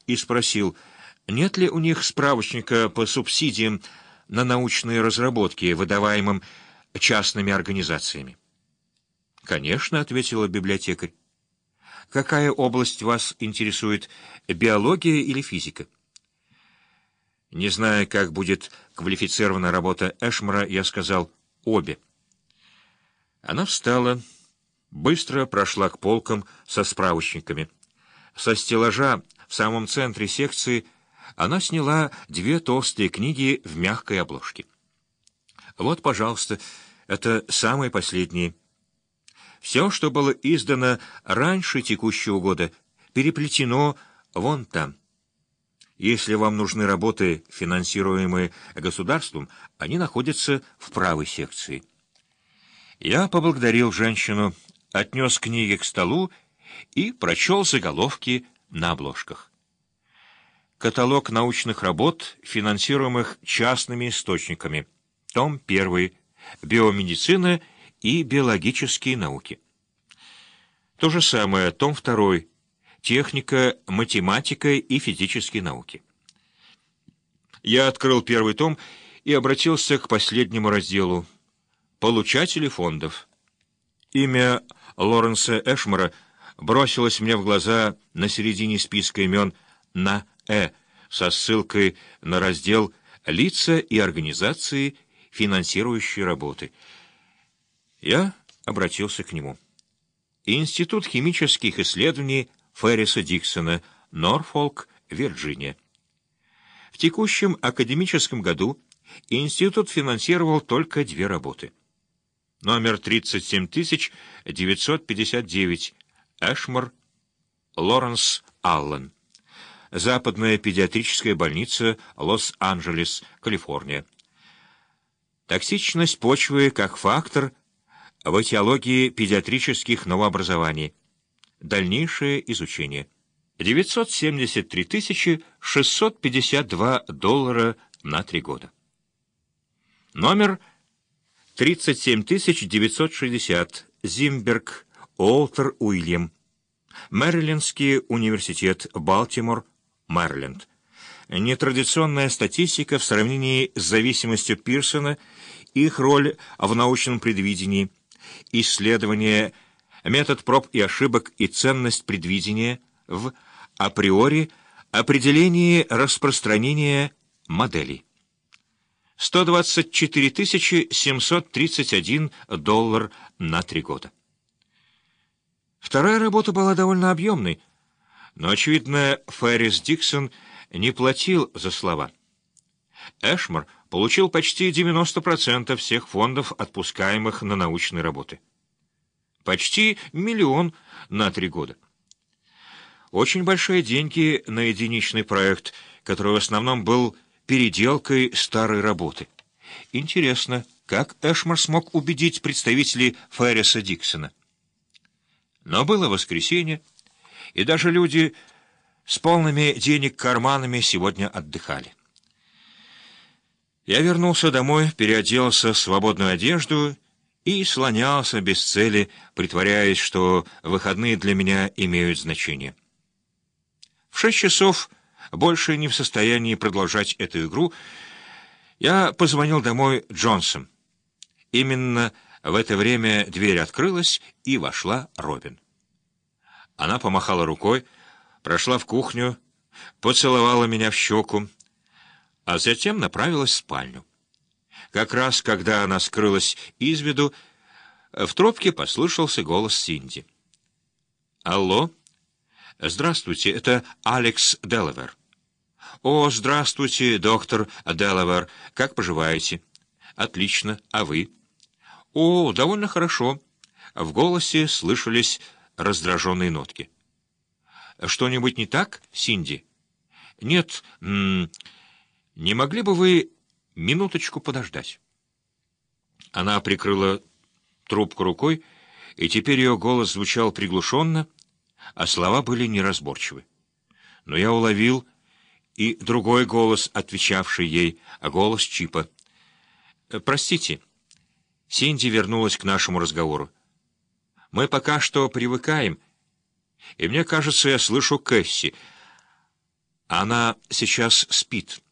и спросил, нет ли у них справочника по субсидиям на научные разработки, выдаваемым частными организациями. «Конечно», — ответила библиотекарь. «Какая область вас интересует, биология или физика?» Не зная, как будет квалифицирована работа Эшмара, я сказал «обе». Она встала, быстро прошла к полкам со справочниками. Со стеллажа в самом центре секции она сняла 2 толстые книги в мягкой обложке. «Вот, пожалуйста, это самые последние. Все, что было издано раньше текущего года, переплетено вон там. Если вам нужны работы, финансируемые государством, они находятся в правой секции». Я поблагодарил женщину, отнес книги к столу и прочел заголовки на обложках. Каталог научных работ, финансируемых частными источниками. Том 1. Биомедицина и биологические науки. То же самое, том 2. Техника, математика и физические науки. Я открыл 1 том и обратился к последнему разделу. Получатели фондов. Имя Лоренса Эшмара бросилось мне в глаза на середине списка имен на со ссылкой на раздел «Лица и организации, финансирующие работы». Я обратился к нему. Институт химических исследований Ферриса Диксона, Норфолк, Вирджиния. В текущем академическом году институт финансировал только 2 работы. Номер 37959, Эшмар, Лоренс Аллен. Западная педиатрическая больница, Лос-Анджелес, Калифорния. Токсичность почвы как фактор в этиологии педиатрических новообразований. Дальнейшее изучение. $973 652 на 3 года. Номер 37960, Зимберг, Уолтер Уильям. Мэрилендский университет, Балтимор, Мэриленд. Нетрадиционная статистика в сравнении с зависимостью Пирсона, их роль в научном предвидении, исследование, метод проб и ошибок и ценность предвидения в априори определении распространения моделей. $124 731 на 3 года. Вторая работа была довольно объемной, но, очевидно, Феррис Диксон не платил за слова. Эшмар получил почти 90% всех фондов, отпускаемых на научные работы. Почти 1 миллион на 3 года. Очень большие деньги на единичный проект, который в основном был переделкой старой работы. Интересно, как Эшмар смог убедить представителей Ферриса Диксона? Но было воскресенье, и даже люди с полными денег карманами сегодня отдыхали. Я вернулся домой, переоделся в свободную одежду и слонялся без цели, притворяясь, что выходные для меня имеют значение. В 6 часов, больше не в состоянии продолжать эту игру, я позвонил домой Джонсон. Именно в это время дверь открылась, и вошла Робин. Она помахала рукой, прошла в кухню, поцеловала меня в щеку, а затем направилась в спальню. Как раз, когда она скрылась из виду, в трубке послышался голос Синди. «Алло? Здравствуйте, это Алекс Делавер». «О, здравствуйте, доктор Делавер. Как поживаете?» «Отлично. А вы?» «О, довольно хорошо». В голосе слышались раздраженные нотки. «Что-нибудь не так, Синди?» «Нет, не могли бы вы минуточку подождать?» Она прикрыла трубку рукой, и теперь ее голос звучал приглушенно, а слова были неразборчивы. Но я уловил и другой голос, отвечавший ей, голос Чипа. «Простите». Синди вернулась к нашему разговору. «Мы пока что привыкаем, и мне кажется, я слышу Кэсси. Она сейчас спит.